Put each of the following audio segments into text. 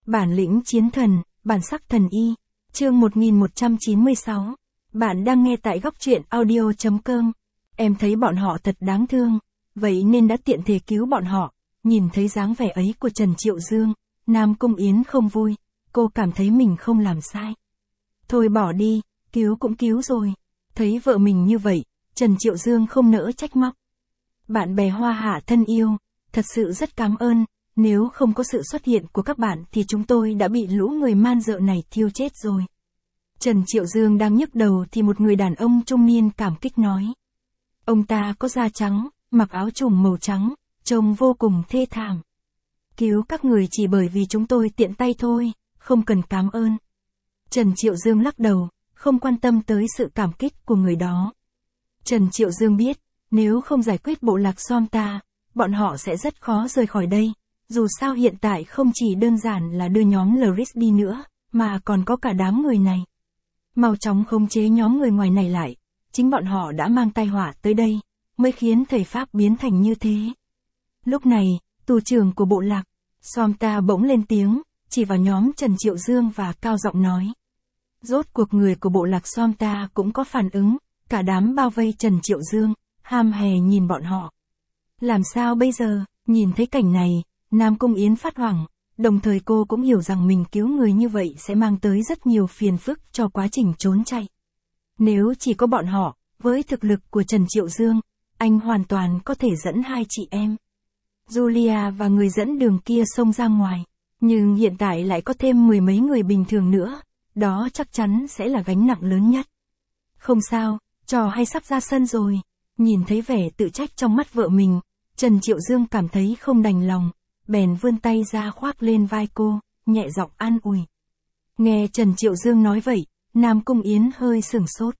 Bản lĩnh chiến thần, bản sắc thần y. Chương 1196. Bạn đang nghe tại góc truyện audio.com. Em thấy bọn họ thật đáng thương, vậy nên đã tiện thể cứu bọn họ. Nhìn thấy dáng vẻ ấy của Trần Triệu Dương, Nam Cung Yến không vui, cô cảm thấy mình không làm sai. Thôi bỏ đi, cứu cũng cứu rồi. Thấy vợ mình như vậy, Trần Triệu Dương không nỡ trách móc. Bạn bè Hoa Hạ thân yêu, thật sự rất cảm ơn, nếu không có sự xuất hiện của các bạn thì chúng tôi đã bị lũ người man dợ này thiêu chết rồi. Trần Triệu Dương đang nhức đầu thì một người đàn ông trung niên cảm kích nói. Ông ta có da trắng, mặc áo trùng màu trắng, trông vô cùng thê thảm. Cứu các người chỉ bởi vì chúng tôi tiện tay thôi, không cần cảm ơn. Trần Triệu Dương lắc đầu, không quan tâm tới sự cảm kích của người đó. Trần Triệu Dương biết, nếu không giải quyết bộ lạc Somta, bọn họ sẽ rất khó rời khỏi đây. Dù sao hiện tại không chỉ đơn giản là đưa nhóm Lris đi nữa, mà còn có cả đám người này. Mau chóng khống chế nhóm người ngoài này lại, chính bọn họ đã mang tai họa tới đây, mới khiến thầy Pháp biến thành như thế. Lúc này, tù trưởng của bộ lạc, Somta bỗng lên tiếng, chỉ vào nhóm Trần Triệu Dương và cao giọng nói. Rốt cuộc người của bộ lạc Somta cũng có phản ứng, cả đám bao vây Trần Triệu Dương, ham hè nhìn bọn họ. Làm sao bây giờ, nhìn thấy cảnh này, Nam Cung Yến phát hoảng, đồng thời cô cũng hiểu rằng mình cứu người như vậy sẽ mang tới rất nhiều phiền phức cho quá trình trốn chạy. Nếu chỉ có bọn họ, với thực lực của Trần Triệu Dương, anh hoàn toàn có thể dẫn hai chị em Julia và người dẫn đường kia xông ra ngoài, nhưng hiện tại lại có thêm mười mấy người bình thường nữa, đó chắc chắn sẽ là gánh nặng lớn nhất. Không sao, trò hay sắp ra sân rồi. Nhìn thấy vẻ tự trách trong mắt vợ mình, Trần Triệu Dương cảm thấy không đành lòng, bèn vươn tay ra khoác lên vai cô, nhẹ giọng an ủi. Nghe Trần Triệu Dương nói vậy, Nam Cung Yến hơi sửng sốt.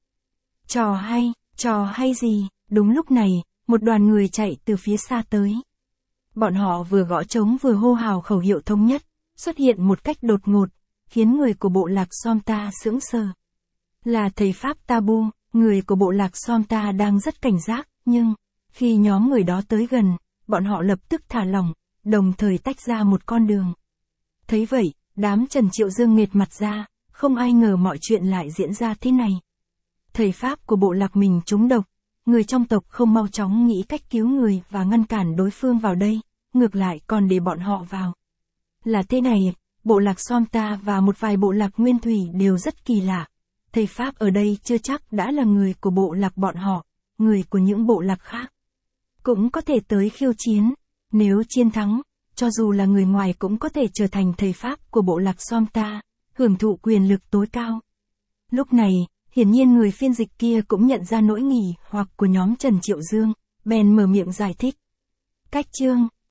Trò hay gì? Đúng lúc này, một đoàn người chạy từ phía xa tới. Bọn họ vừa gõ trống vừa hô hào khẩu hiệu thống nhất, xuất hiện một cách đột ngột, khiến người của bộ lạc Somta sững sờ. Là thầy Pháp Tabu, người của bộ lạc Somta đang rất cảnh giác, nhưng khi nhóm người đó tới gần, bọn họ lập tức thả lỏng, đồng thời tách ra một con đường. Thấy vậy, đám Trần Triệu Dương nghệt mặt ra, không ai ngờ mọi chuyện lại diễn ra thế này. Thầy Pháp của bộ lạc mình trúng độc, người trong tộc không mau chóng nghĩ cách cứu người và ngăn cản đối phương vào đây, ngược lại còn để bọn họ vào. Là thế này, bộ lạc Somta và một vài bộ lạc nguyên thủy đều rất kỳ lạ. Thầy Pháp ở đây chưa chắc đã là người của bộ lạc bọn họ, người của những bộ lạc khác cũng có thể tới khiêu chiến. Nếu chiến thắng, cho dù là người ngoài cũng có thể trở thành thầy Pháp của bộ lạc Somta, hưởng thụ quyền lực tối cao. Lúc này, hiển nhiên người phiên dịch kia cũng nhận ra nỗi nghỉ hoặc của nhóm Trần Triệu Dương, bèn mở miệng giải thích. Cách chương